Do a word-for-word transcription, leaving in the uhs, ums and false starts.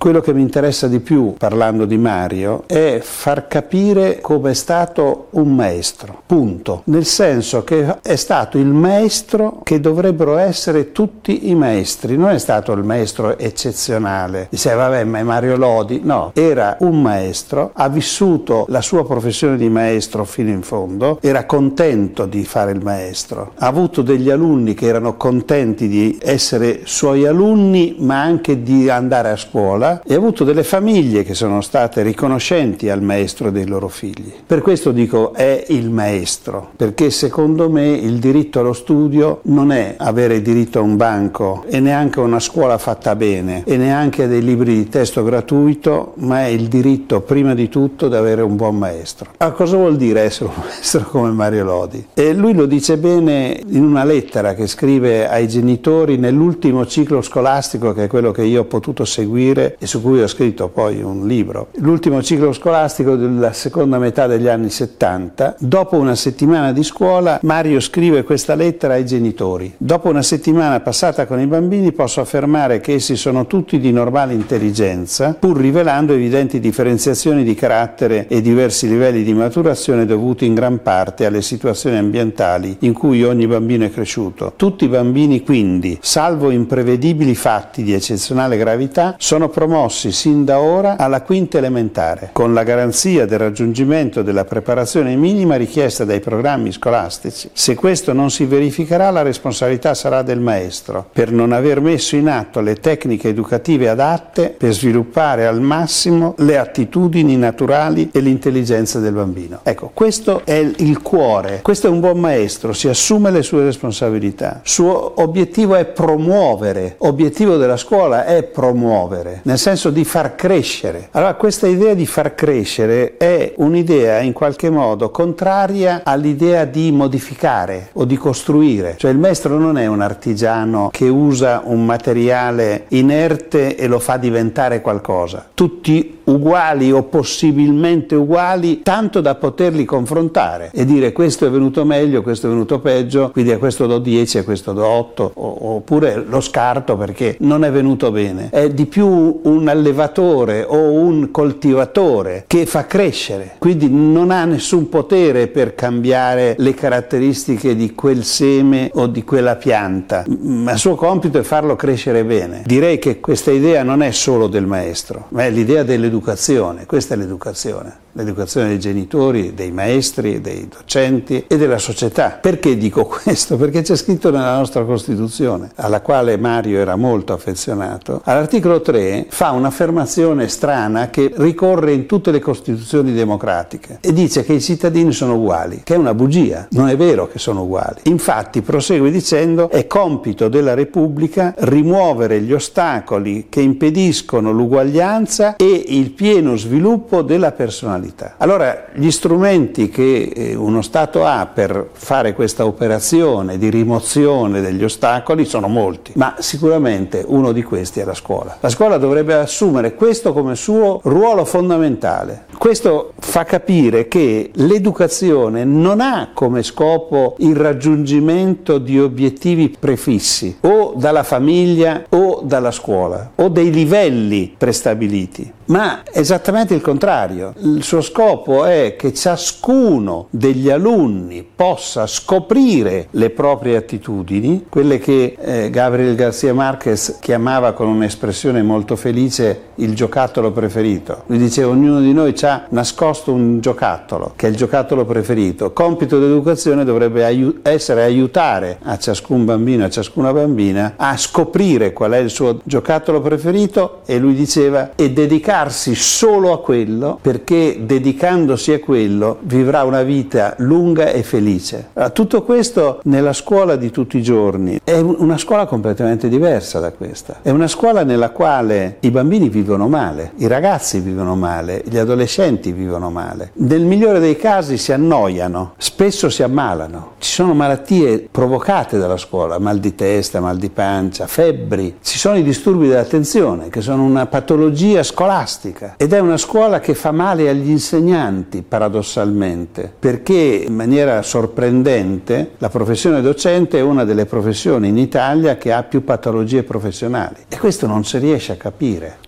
Quello che mi interessa di più, parlando di Mario, è far capire come è stato un maestro, punto. Nel senso che è stato il maestro che dovrebbero essere tutti i maestri. Non è stato il maestro eccezionale. Dice, vabbè, ma è Mario Lodi. No, era un maestro, ha vissuto la sua professione di maestro fino in fondo, era contento di fare il maestro. Ha avuto degli alunni che erano contenti di essere suoi alunni, ma anche di andare a scuola, e ha avuto delle famiglie che sono state riconoscenti al maestro dei loro figli. Per questo dico è il maestro, perché secondo me il diritto allo studio non è avere diritto a un banco e neanche a una scuola fatta bene e neanche a dei libri di testo gratuito, ma è il diritto prima di tutto di avere un buon maestro. Ma cosa vuol dire essere un maestro come Mario Lodi? E lui lo dice bene in una lettera che scrive ai genitori nell'ultimo ciclo scolastico, che è quello che io ho potuto seguire e su cui ho scritto poi un libro. L'ultimo ciclo scolastico della seconda metà degli anni settanta, dopo una settimana di scuola, Mario scrive questa lettera ai genitori. Dopo una settimana passata con i bambini posso affermare che essi sono tutti di normale intelligenza, pur rivelando evidenti differenziazioni di carattere e diversi livelli di maturazione dovuti in gran parte alle situazioni ambientali in cui ogni bambino è cresciuto. Tutti i bambini quindi, salvo imprevedibili fatti di eccezionale gravità, sono promossi sin da ora alla quinta elementare, con la garanzia del raggiungimento della preparazione minima richiesta dai programmi scolastici. Se questo non si verificherà, la responsabilità sarà del maestro, per non aver messo in atto le tecniche educative adatte per sviluppare al massimo le attitudini naturali e l'intelligenza del bambino. Ecco, questo è il cuore, questo è un buon maestro, si assume le sue responsabilità. Il suo obiettivo è promuovere, obiettivo della scuola è promuovere, nel senso di far crescere. Allora questa idea di far crescere è un'idea in qualche modo contraria all'idea di modificare o di costruire. Cioè il maestro non è un artigiano che usa un materiale inerte e lo fa diventare qualcosa. Tutti uguali o possibilmente uguali, tanto da poterli confrontare e dire questo è venuto meglio, questo è venuto peggio, quindi a questo do dieci, a questo do otto, oppure lo scarto perché non è venuto bene. È di più un allevatore o un coltivatore che fa crescere, quindi non ha nessun potere per cambiare le caratteristiche di quel seme o di quella pianta, ma il suo compito è farlo crescere bene. Direi che questa idea non è solo del maestro, ma è l'idea dell'educazione. Questa è l'educazione. L'educazione dei genitori, dei maestri, dei docenti e della società. Perché dico questo? Perché c'è scritto nella nostra Costituzione, alla quale Mario era molto affezionato. All'articolo tre fa un'affermazione strana che ricorre in tutte le Costituzioni democratiche e dice che i cittadini sono uguali, che è una bugia, non è vero che sono uguali. Infatti prosegue dicendo: è compito della Repubblica rimuovere gli ostacoli che impediscono l'uguaglianza e il pieno sviluppo della personalità. Allora, gli strumenti che uno Stato ha per fare questa operazione di rimozione degli ostacoli sono molti, ma sicuramente uno di questi è la scuola. La scuola dovrebbe assumere questo come suo ruolo fondamentale. Questo fa capire che l'educazione non ha come scopo il raggiungimento di obiettivi prefissi o dalla famiglia o dalla scuola o dei livelli prestabiliti, ma esattamente il contrario. Il suo scopo è che ciascuno degli alunni possa scoprire le proprie attitudini, quelle che eh, Gabriel García Márquez chiamava con un'espressione molto felice il giocattolo preferito. Lui diceva: ognuno di noi ha nascosto un giocattolo, che è il giocattolo preferito. Compito dell'educazione dovrebbe aiu- essere aiutare a ciascun bambino, a ciascuna bambina a scoprire qual è il suo giocattolo preferito, e lui diceva, e dedicarsi solo a quello, perché dedicandosi a quello vivrà una vita lunga e felice. Allora, tutto questo nella scuola di tutti i giorni è una scuola completamente diversa da questa. È una scuola nella quale i bambini vivono male, i ragazzi vivono male, gli adolescenti vivono male. Nel migliore dei casi si annoiano, spesso si ammalano. Ci sono malattie provocate dalla scuola, mal di testa, mal di pancia, febbri. Ci sono i disturbi dell'attenzione, che sono una patologia scolastica, ed è una scuola che fa male agli insegnanti, paradossalmente, perché in maniera sorprendente la professione docente è una delle professioni in Italia che ha più patologie professionali, e questo non si riesce a capire.